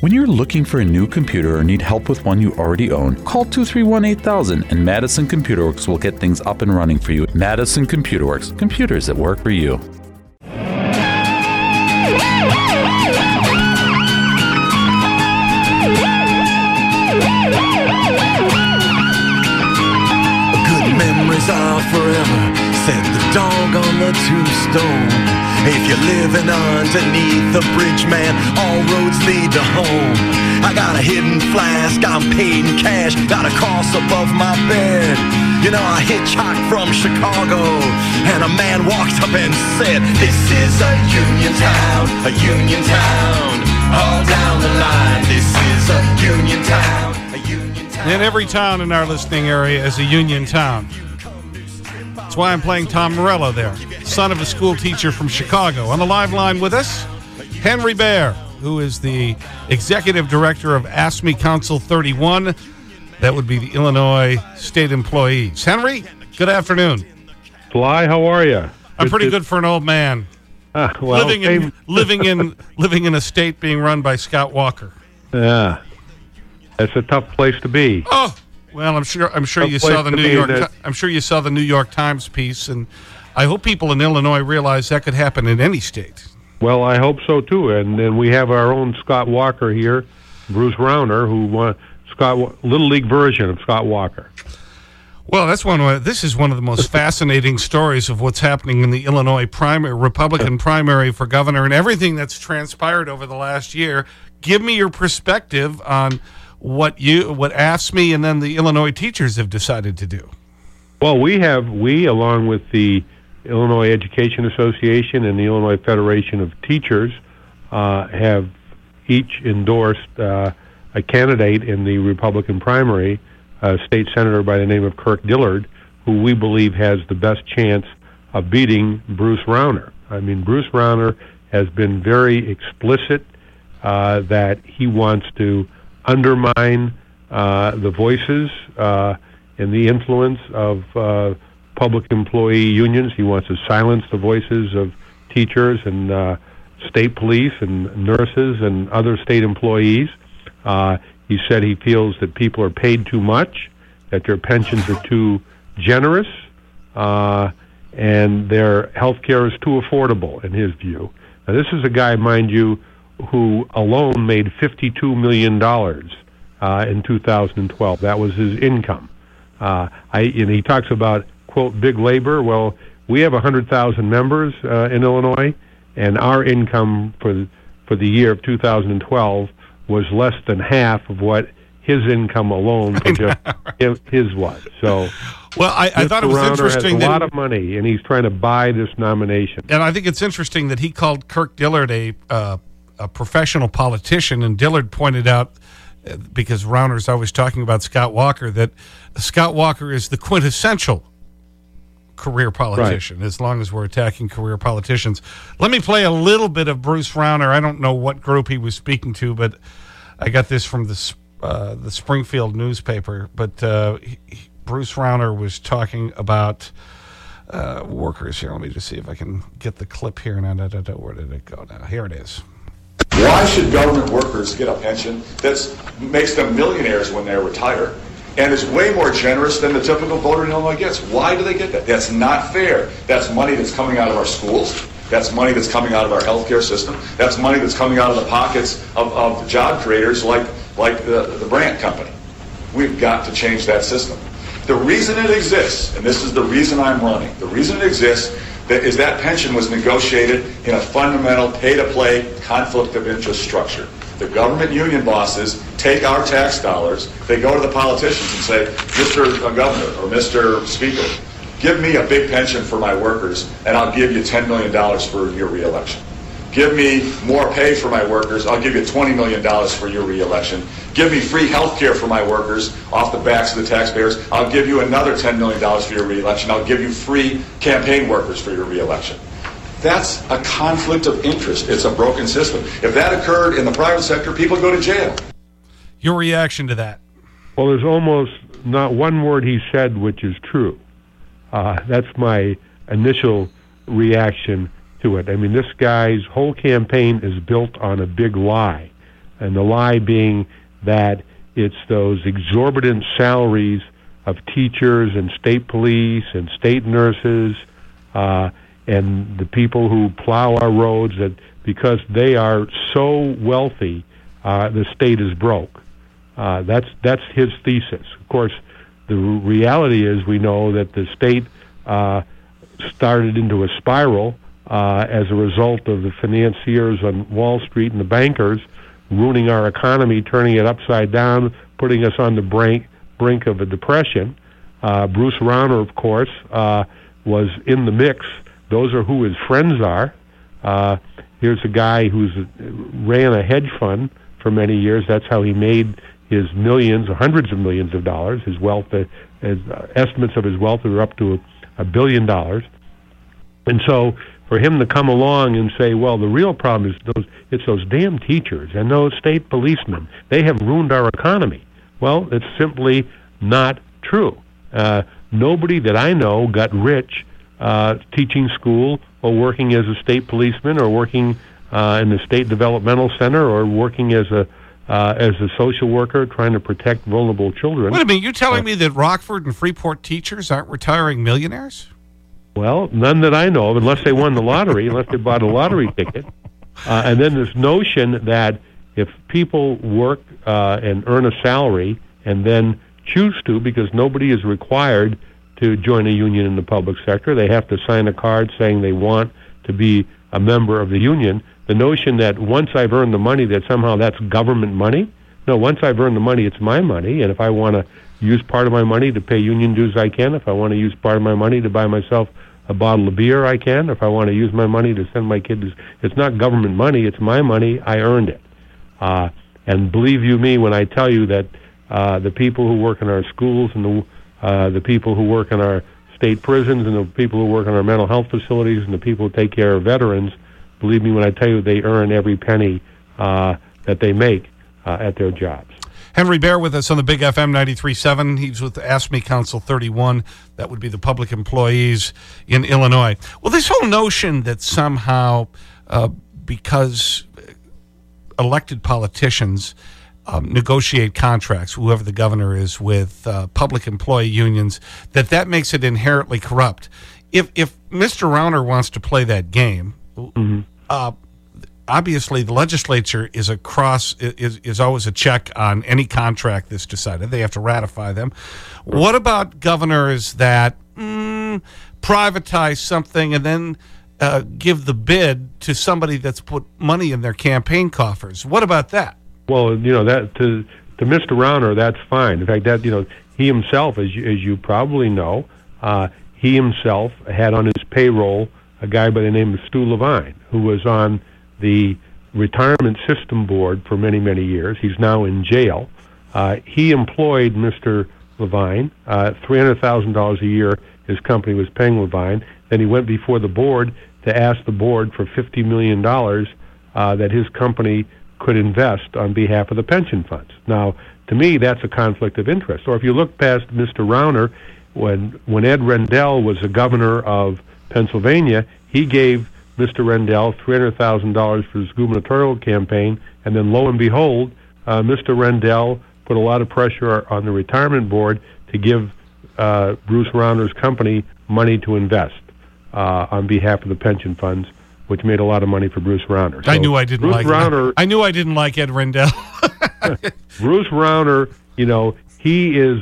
When you're looking for a new computer or need help with one you already own, call 231-8000 and Madison Computer Works will get things up and running for you. Madison Computer Works, computers that work for you. Good memories are forever, said the dog on the tombstone. If you're living underneath the bridge, man, all roads lead to home. I got a hidden flask, I'm paid in cash, got a cross above my bed. You know, I hitchhiked from Chicago, and a man walked up and said, this is a union town, all down the line. This is a union town, And every town in our listening area is a union town. That's why I'm playing Tom Morello there, son of a school teacher from Chicago. On the live line with us, Henry Bair, who is the executive director of AFSCME Council 31. That would be the Illinois State Employees. Henry, good afternoon. Fly, how are you? I'm pretty good for an old man. Well, living in a state being run by Scott Walker. Yeah, that's a tough place to be. Oh, well, I'm sure you saw the you saw the New York Times piece, and I hope people in Illinois realize that could happen in any state. Well, I hope so too. And then we have our own Scott Walker here, Bruce Rauner, who won Little League version of Scott Walker. Well, this is one of the most fascinating stories of what's happening in the Illinois Republican primary for governor and everything that's transpired over the last year. Give me your perspective on what AFSCME and then the Illinois teachers have decided to do. Well, we along with the Illinois Education Association and the Illinois Federation of Teachers have each endorsed a candidate in the Republican primary, a state senator by the name of Kirk Dillard, who we believe has the best chance of beating Bruce Rauner. I mean, Bruce Rauner has been very explicit that he wants to undermine the voices and the influence of public employee unions. He wants to silence the voices of teachers and state police and nurses and other state employees. He said he feels that people are paid too much, that their pensions are too generous, and their health care is too affordable, in his view. Now, this is a guy, mind you, who alone made $52 million in 2012. That was his income. And he talks about, quote, big labor. Well, we have 100,000 members in Illinois, and our income for the year of 2012 was less than half of what his income alone for just his was. So, well, I thought it was interesting. Has a lot of money, and he's trying to buy this nomination. And I think it's interesting that he called Kirk Dillard a professional politician, and Dillard pointed out, because Rauner's always talking about Scott Walker, that Scott Walker is the quintessential career politician, right, as long as we're attacking career politicians. Let me play a little bit of Bruce Rauner. I don't know what group he was speaking to, but I got this from the Springfield newspaper. But Bruce Rauner was talking about workers here. Let me just see if I can get the clip here. Where did it go now? Here it is. Why should government workers get a pension that makes them millionaires when they retire and is way more generous than the typical voter in Illinois gets? Why do they get that? That's not fair. That's money that's coming out of our schools. That's money that's coming out of our healthcare system. That's money that's coming out of the pockets of job creators like the Brandt Company. We've got to change that system. The reason it exists, and this is the reason I'm running, the reason it exists is that pension was negotiated in a fundamental pay-to-play conflict of interest structure. The government union bosses take our tax dollars, they go to the politicians and say, Mr. Governor or Mr. Speaker, give me a big pension for my workers and I'll give you $10 million for your reelection. Give me more pay for my workers, I'll give you $20 million for your reelection. Give me free health care for my workers off the backs of the taxpayers, I'll give you another $10 million for your reelection. I'll give you free campaign workers for your reelection. That's a conflict of interest. It's a broken system. If that occurred in the private sector, people go to jail. Your reaction to that? Well, there's almost not one word he said which is true. That's my initial reaction to it. I mean, this guy's whole campaign is built on a big lie. And the lie being that it's those exorbitant salaries of teachers and state police and state nurses and the people who plow our roads, that because they are so wealthy, the state is broke. That's his thesis. Of course, the reality is we know that the state started into a spiral as a result of the financiers on Wall Street and the bankers ruining our economy, turning it upside down, putting us on the brink of a depression. Bruce Rauner, of course, was in the mix. Those are who his friends are. Here's a guy who's ran a hedge fund for many years. That's how he made his millions, or hundreds of millions of dollars. His wealth, estimates of his wealth are up to $1 billion. And so for him to come along and say, well, the real problem is it's those damn teachers and those state policemen. They have ruined our economy. Well, it's simply not true. Nobody that I know got rich teaching school or working as a state policeman or working in the State Developmental Center or working as a social worker trying to protect vulnerable children. Wait a minute, you're telling me that Rockford and Freeport teachers aren't retiring millionaires? Well, none that I know of, unless they won the lottery, unless they bought a lottery ticket. And then this notion that if people work and earn a salary and then choose to, because nobody is required to join a union in the public sector, they have to sign a card saying they want to be a member of the union. The notion that once I've earned the money, that somehow that's government money. No, once I've earned the money, it's my money, and if I want to use part of my money to pay union dues, I can. If I want to use part of my money to buy myself a bottle of beer, I can. If I want to use my money to send my kid to... It's not government money, it's my money, I earned it. And believe you me when I tell you that the people who work in our schools and the people who work in our state prisons and the people who work in our mental health facilities and the people who take care of veterans, believe me when I tell you they earn every penny that they make at their jobs. Henry Bair with us on the Big FM 93.7. He's with AFSCME Council 31. That would be the public employees in Illinois. Well, this whole notion that somehow because elected politicians negotiate contracts, whoever the governor is, with public employee unions, that makes it inherently corrupt. If Mr. Rauner wants to play that game, obviously the legislature is is always a check on any contract that's decided. They have to ratify them. What about governors that privatize something and then give the bid to somebody that's put money in their campaign coffers? What about that? Well, you know, that to Mr. Rauner, that's fine. In fact, that, you know, he himself, as you probably know, he himself had on his payroll a guy by the name of Stu Levine, who was on the retirement system board for many, many years. He's now in jail. He employed Mr. Levine, $300,000 a year his company was paying Levine. Then he went before the board to ask the board for $50 million that his company could invest on behalf of the pension funds. Now, to me, that's a conflict of interest. Or if you look past Mr. Rauner, when Ed Rendell was the governor of Pennsylvania, he gave Mr. Rendell $300,000 for his gubernatorial campaign, and then lo and behold, Mr. Rendell put a lot of pressure on the retirement board to give Bruce Rauner's company money to invest on behalf of the pension funds, which made a lot of money for Bruce Rauner. So I knew I didn't Bruce like Rauner. I knew I didn't like Ed Rendell. Bruce Rauner, you know, he is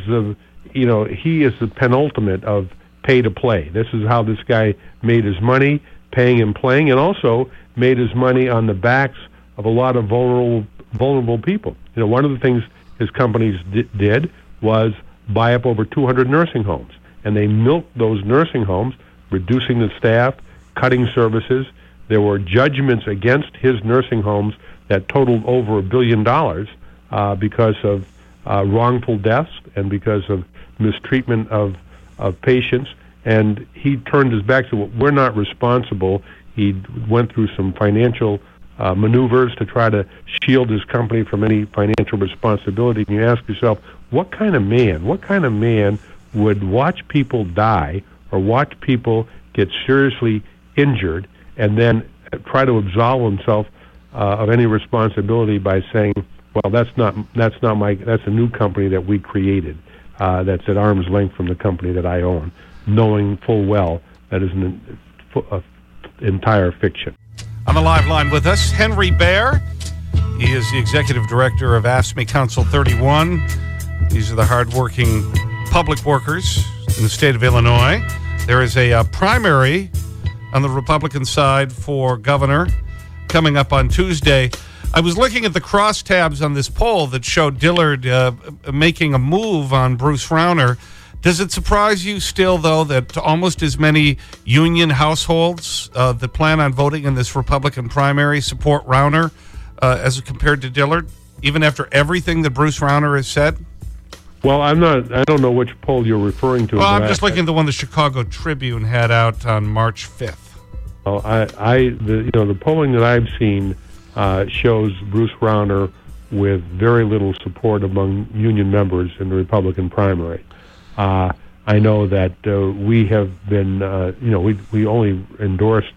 the penultimate of pay to play. This is how this guy made his money, paying and playing, and also made his money on the backs of a lot of vulnerable people. You know, one of the things his companies did was buy up over 200 nursing homes, and they milked those nursing homes, reducing the staff, cutting services. There were judgments against his nursing homes that totaled over $1 billion because of wrongful deaths and because of mistreatment of patients. And he turned his back to, well, we're not responsible. He went through some financial maneuvers to try to shield his company from any financial responsibility. And you ask yourself, what kind of man would watch people die or watch people get seriously injured and then try to absolve himself of any responsibility by saying, well, that's a new company that we created, that's at arm's length from the company that I own, knowing full well that is an entire fiction. On the live line with us, Henry Bair. He is the executive director of AFSCME Council 31. These are the hardworking public workers in the state of Illinois. There is a primary on the Republican side for governor coming up on Tuesday. I was looking at the crosstabs on this poll that showed Dillard making a move on Bruce Rauner. Does it surprise you still, though, that almost as many union households that plan on voting in this Republican primary support Rauner as compared to Dillard, even after everything that Bruce Rauner has said? Well, I don't know which poll you're referring to. Well, I'm just looking at the one the Chicago Tribune had out on March 5th. Well, the polling that I've seen shows Bruce Rauner with very little support among union members in the Republican primary. I know that we have been, we only endorsed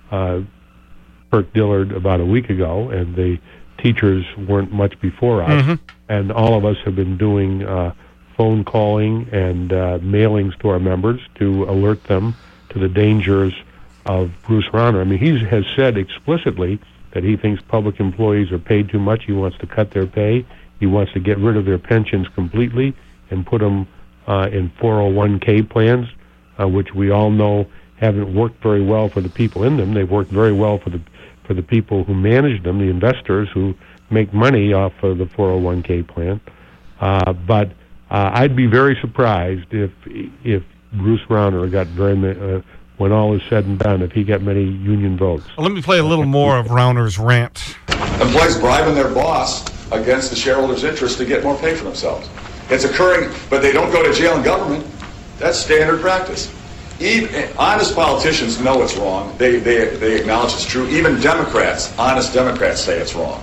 Kirk Dillard about a week ago, and the teachers weren't much before us. And all of us have been doing phone calling and mailings to our members to alert them to the dangers of Bruce Rauner. I mean, he has said explicitly that he thinks public employees are paid too much. He wants to cut their pay. He wants to get rid of their pensions completely and put them in 401k plans, which we all know haven't worked very well for the people in them. They've worked very well for the people who manage them, the investors who make money off of the 401k plan. But I'd be very surprised if Bruce Rauner got when all is said and done, if he got many union votes. Well, let me play a little more of Rauner's rant. Employees bribing their boss against the shareholders' interest to get more pay for themselves. It's occurring, but they don't go to jail in government. That's standard practice. Even honest politicians know it's wrong. They acknowledge it's true. Even Democrats, honest Democrats, say it's wrong.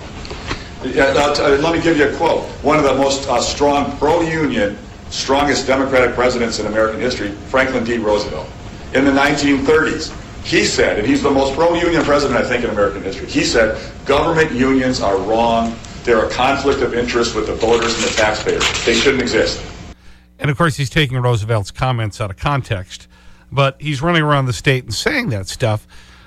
Let me give you a quote. One of the most strong pro-union, strongest Democratic presidents in American history, Franklin D. Roosevelt. In the 1930s, he said, and he's the most pro-union president, I think, in American history, he said, government unions are wrong. They're a conflict of interest with the voters and the taxpayers. They shouldn't exist. And, of course, he's taking Roosevelt's comments out of context. But he's running around the state and saying that stuff.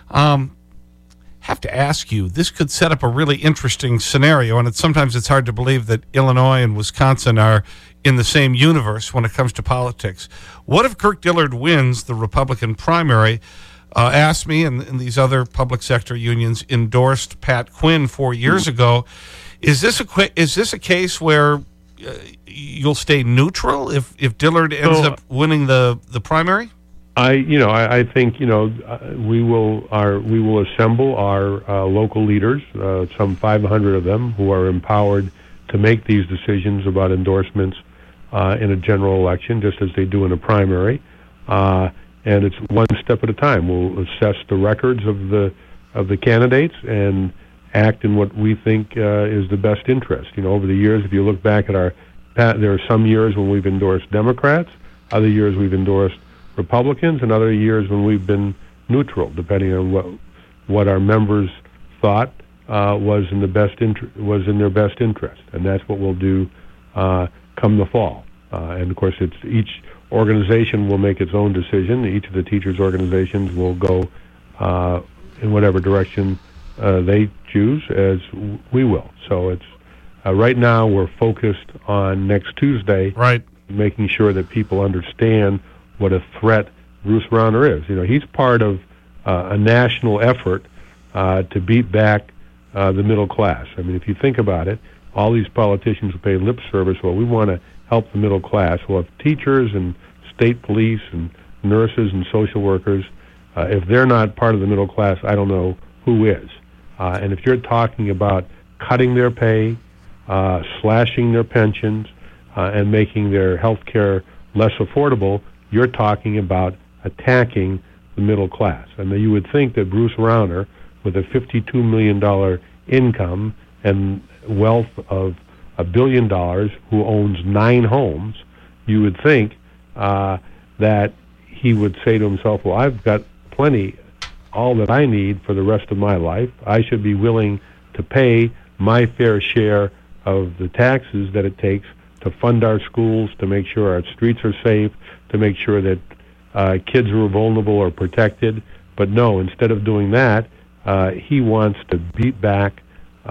Have to ask you, this could set up a really interesting scenario, and sometimes it's hard to believe that Illinois and Wisconsin are in the same universe when it comes to politics. What if Kirk Dillard wins the Republican primary? AFSCME and these other public sector unions endorsed Pat Quinn 4 years ago. Is this a case where you'll stay neutral if Dillard ends up winning the primary? I think we will assemble our local leaders, some 500 of them, who are empowered to make these decisions about endorsements in a general election, just as they do in a primary. And it's one step at a time. We'll assess the records of the candidates and act in what we think is the best interest. Over the years, if you look back at there are some years when we've endorsed Democrats, other years we've endorsed Republicans, and other years when we've been neutral, depending on what our members thought was in their best interest, and that's what we'll do come the fall. And of course, each organization will make its own decision. Each of the teachers' organizations will go in whatever direction they choose, as we will. So it's right now we're focused on next Tuesday, right, making sure that people understand what a threat Bruce Rauner is. He's part of a national effort to beat back the middle class. I mean, if you think about it, all these politicians who pay lip service, well, we want to help the middle class. Well, if teachers and state police and nurses and social workers, if they're not part of the middle class, I don't know who is. And if you're talking about cutting their pay, slashing their pensions, and making their health care less affordable, you're talking about attacking the middle class. And you would think that Bruce Rauner, with a $52 million income and wealth of $1 billion, who owns 9 homes, you would think that he would say to himself, well, I've got plenty, all that I need for the rest of my life. I should be willing to pay my fair share of the taxes that it takes to fund our schools, to make sure our streets are safe, to make sure that kids who are vulnerable are protected. But no, instead of doing that, he wants to beat back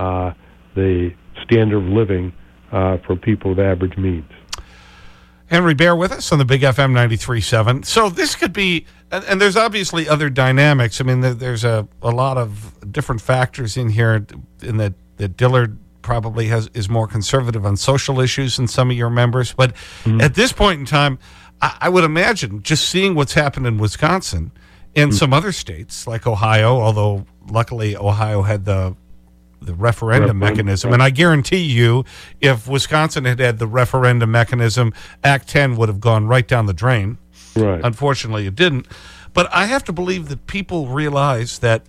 the standard of living for people with average means. Henry, bear with us on the Big FM 93.7. So this could be, and there's obviously other dynamics. I mean, there's a lot of different factors in here in that Dillard probably is more conservative on social issues than some of your members. But at this point in time, I would imagine just seeing what's happened in Wisconsin and some other states like Ohio, although luckily Ohio had the referendum mechanism. And I guarantee you, if Wisconsin had had the referendum mechanism, Act 10 would have gone right down the drain. Right. Unfortunately, it didn't. But I have to believe that people realize that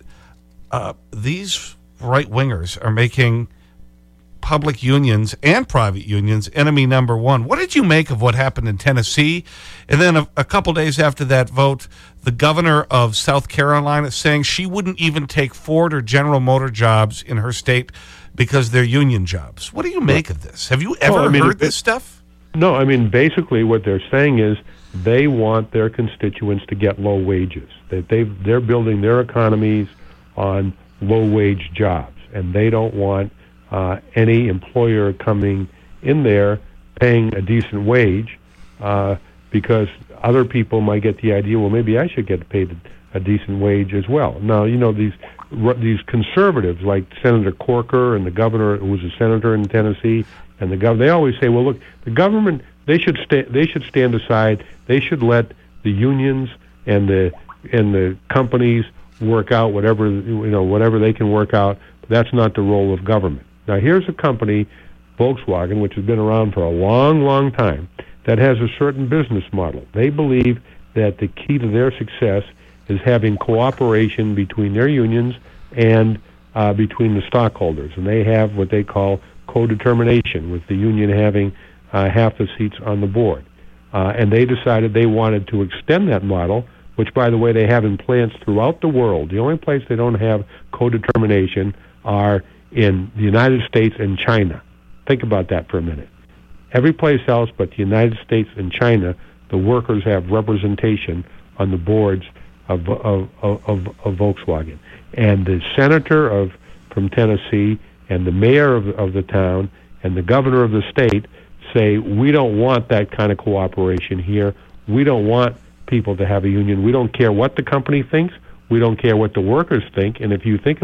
these right-wingers are making public unions and private unions enemy number one. What did you make of what happened in Tennessee? And then a couple days after that vote, the governor of South Carolina saying she wouldn't even take Ford or General Motor jobs in her state because they're union jobs. What do you make of this? Have you ever heard this stuff? No, I mean, basically what they're saying is they want their constituents to get low wages. That they're building their economies on low-wage jobs, and they don't want any employer coming in there paying a decent wage because other people might get the idea, well, maybe I should get paid a decent wage as well. Now, you know, these conservatives like Senator Corker and the governor who was a senator in Tennessee and the governor, they always say, well, look, the government, they should stand aside. They should let the unions and the companies work out whatever they can work out. But that's not the role of government. Now, here's a company, Volkswagen, which has been around for a long, long time, that has a certain business model. They believe that the key to their success is having cooperation between their unions and between the stockholders. And they have what they call co-determination, with the union having half the seats on the board. And they decided they wanted to extend that model, which, by the way, they have in plants throughout the world. The only place they don't have co-determination are in the United States and China. Think about that for a minute. Every place else but the United States and China, the workers have representation on the boards of Volkswagen. And the senator from Tennessee and the mayor of the town and the governor of the state say, we don't want that kind of cooperation here. We don't want people to have a union. We don't care what the company thinks. We don't care what the workers think. And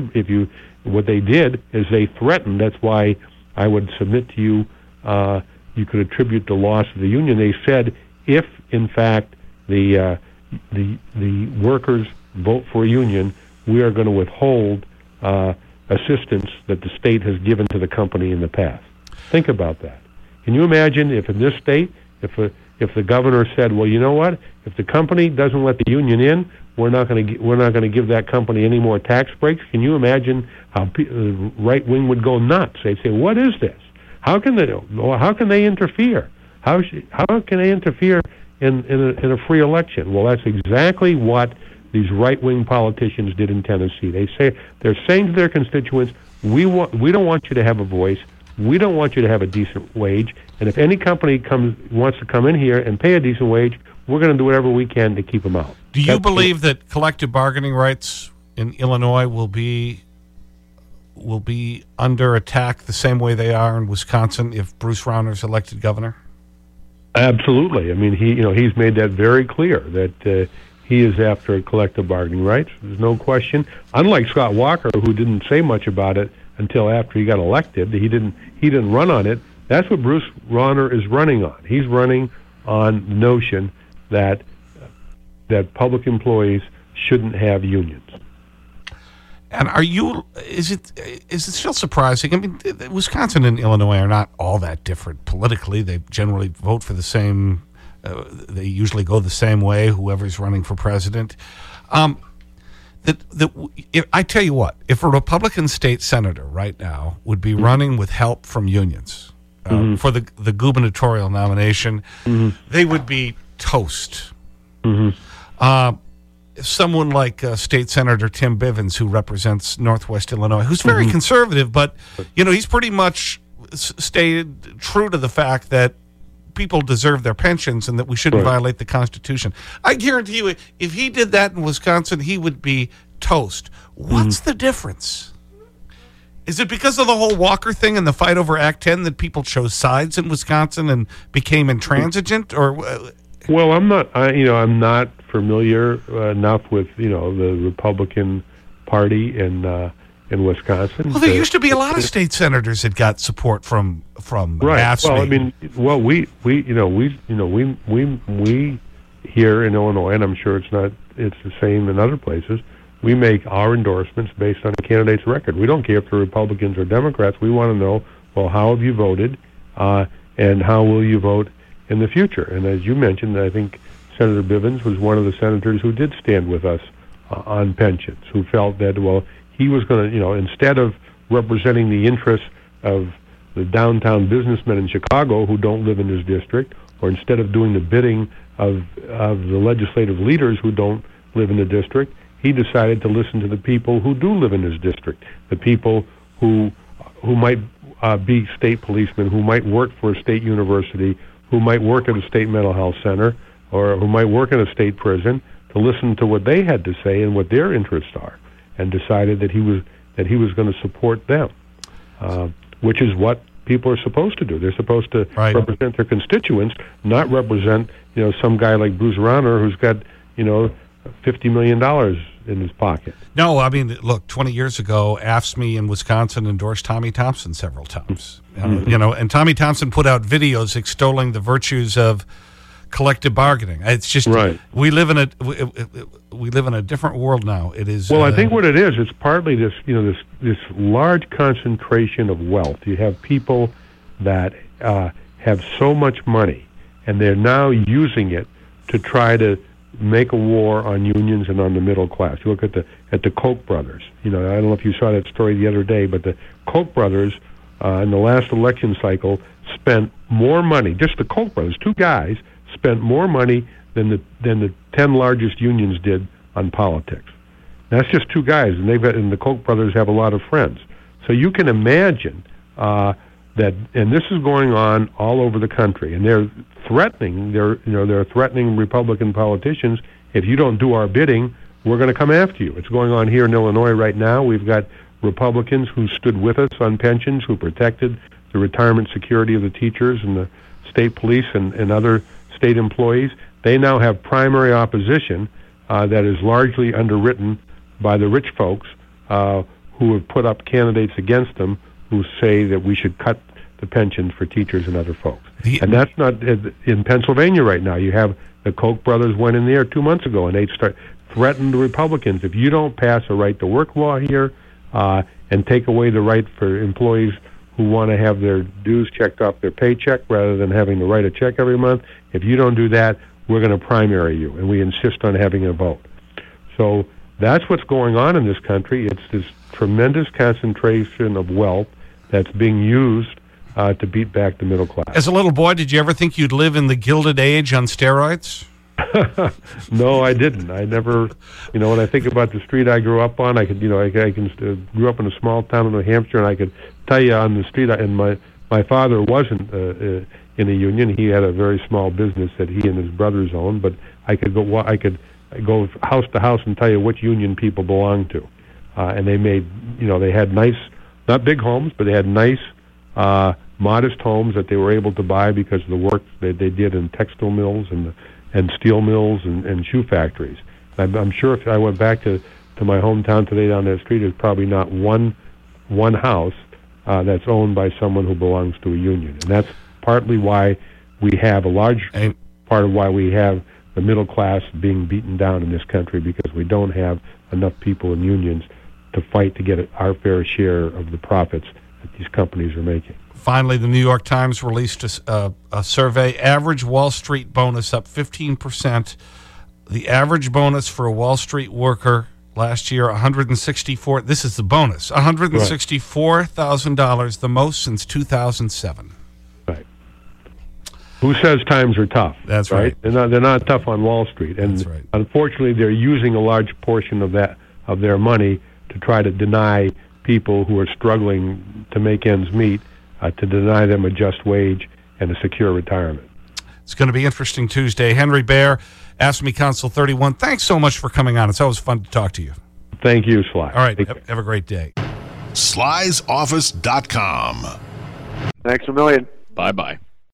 what they did is they threatened. That's why I would submit to you, you could attribute the loss of the union. They said, if in fact the workers vote for a union, we are going to withhold assistance that the state has given to the company in the past. Think about that. Can you imagine if in this state, if the governor said, well, you know what? If the company doesn't let the union in, we're not going to give that company any more tax breaks. Can you imagine how the right wing would go nuts? They'd say, "What is this? How can they interfere? How can they interfere in a free election?" Well, that's exactly what these right wing politicians did in Tennessee. They're saying to their constituents, we don't want you to have a voice. We don't want you to have a decent wage. And if any company wants to come in here and pay a decent wage, we're going to do whatever we can to keep them out. Do you believe that collective bargaining rights in Illinois will be under attack the same way they are in Wisconsin if Bruce Rauner's elected governor? Absolutely. I mean, he's made that very clear that he is after collective bargaining rights. There's no question. Unlike Scott Walker, who didn't say much about it until after he got elected, he didn't run on it. That's what Bruce Rauner is running on. He's running on the notion that public employees shouldn't have unions. And is it still surprising? I mean, Wisconsin and Illinois are not all that different politically. They generally vote for the same, they usually go the same way, whoever's running for president. I tell you what, if a Republican state senator right now would be running with help from unions for the gubernatorial nomination, they would be toast. someone like State Senator Tim Bivens, who represents Northwest Illinois, who's very conservative, but, you know, he's pretty much stayed true to the fact that people deserve their pensions and that we shouldn't violate the Constitution. I guarantee you, if he did that in Wisconsin, he would be toast. What's the difference? Is it because of the whole Walker thing and the fight over Act 10 that people chose sides in Wisconsin and became intransigent? Or well, I'm not familiar enough with, you know, the Republican Party in Wisconsin. Well, there used to be a lot of state senators that got support from right. Well, I mean, we here in Illinois, and I'm sure it's the same in other places. We make our endorsements based on a candidate's record. We don't care if they're Republicans or Democrats. We want to know, well, how have you voted, and how will you vote in the future? And as you mentioned, I think Senator Bivens was one of the senators who did stand with us on pensions, who felt that, well, he was going to, you know, instead of representing the interests of the downtown businessmen in Chicago who don't live in his district, or instead of doing the bidding of the legislative leaders who don't live in the district, he decided to listen to the people who do live in his district, the people who might be state policemen, who might work for a state university, who might work at a state mental health center, or who might work in a state prison, to listen to what they had to say and what their interests are, and decided that he was going to support them, which is what people are supposed to do. They're supposed to represent their constituents, not represent, you know, some guy like Bruce Rauner who's got, you know, $50 million in his pocket. No, I mean, look, 20 years ago, AFSCME in Wisconsin endorsed Tommy Thompson several times. You know, and Tommy Thompson put out videos extolling the virtues of collective bargaining. It's just we live in a different world now. It is. Well, I think what it is, it's partly this, you know, this large concentration of wealth. You have people that have so much money, and they're now using it to try to make a war on unions and on the middle class. You look at the Koch brothers. You know, I don't know if you saw that story the other day, but the Koch brothers in the last election cycle spent more money. Just the Koch brothers, two guys, spent more money than the 10 largest unions did on politics. That's just two guys, and the Koch brothers have a lot of friends. So you can imagine that, and this is going on all over the country, and they're threatening Republican politicians. If you don't do our bidding, we're going to come after you. It's going on here in Illinois right now. We've got Republicans who stood with us on pensions, who protected the retirement security of the teachers and the state police and other state employees. They now have primary opposition that is largely underwritten by the rich folks who have put up candidates against them who say that we should cut the pensions for teachers and other folks. And that's not in Pennsylvania right now. You have the Koch brothers went in there 2 months ago, and they threatened the Republicans, if you don't pass a right-to-work law here and take away the right for employees who want to have their dues checked off their paycheck rather than having to write a check every month, if you don't do that, we're going to primary you, and we insist on having a vote. So that's what's going on in this country. It's this tremendous concentration of wealth that's being used to beat back the middle class. As a little boy, did you ever think you'd live in the Gilded Age on steroids? No, I didn't. I never, you know, when I think about the street I grew up on, I could, you know, I grew up in a small town in New Hampshire, and I could tell you on the street, and my father wasn't in a union. He had a very small business that he and his brothers owned, but I could go house to house and tell you which union people belonged to. And they made, you know, they had nice, not big homes, but they had nice, modest homes that they were able to buy because of the work that they did in textile mills and steel mills and shoe factories. I'm sure if I went back to my hometown today down that street, there's probably not one house that's owned by someone who belongs to a union. And that's partly why we have a large part of why we have the middle class being beaten down in this country, because we don't have enough people in unions to fight to get our fair share of the profits that these companies are making. Finally, the New York Times released a survey. Average Wall Street bonus up 15%. The average bonus for a Wall Street worker last year, $164,000. This is the bonus, $164,000, the most since 2007. Right. Who says times are tough? That's right. They're not tough on Wall Street, and That's right. Unfortunately, they're using a large portion of their money to try to deny people who are struggling to make ends meet, to deny them a just wage and a secure retirement. It's going to be interesting Tuesday. Henry Bair, Ask Me Council 31. Thanks so much for coming on. It's always fun to talk to you. Thank you, Sly. All right. Have a great day. Sly'sOffice.com. Thanks a million. Bye-bye.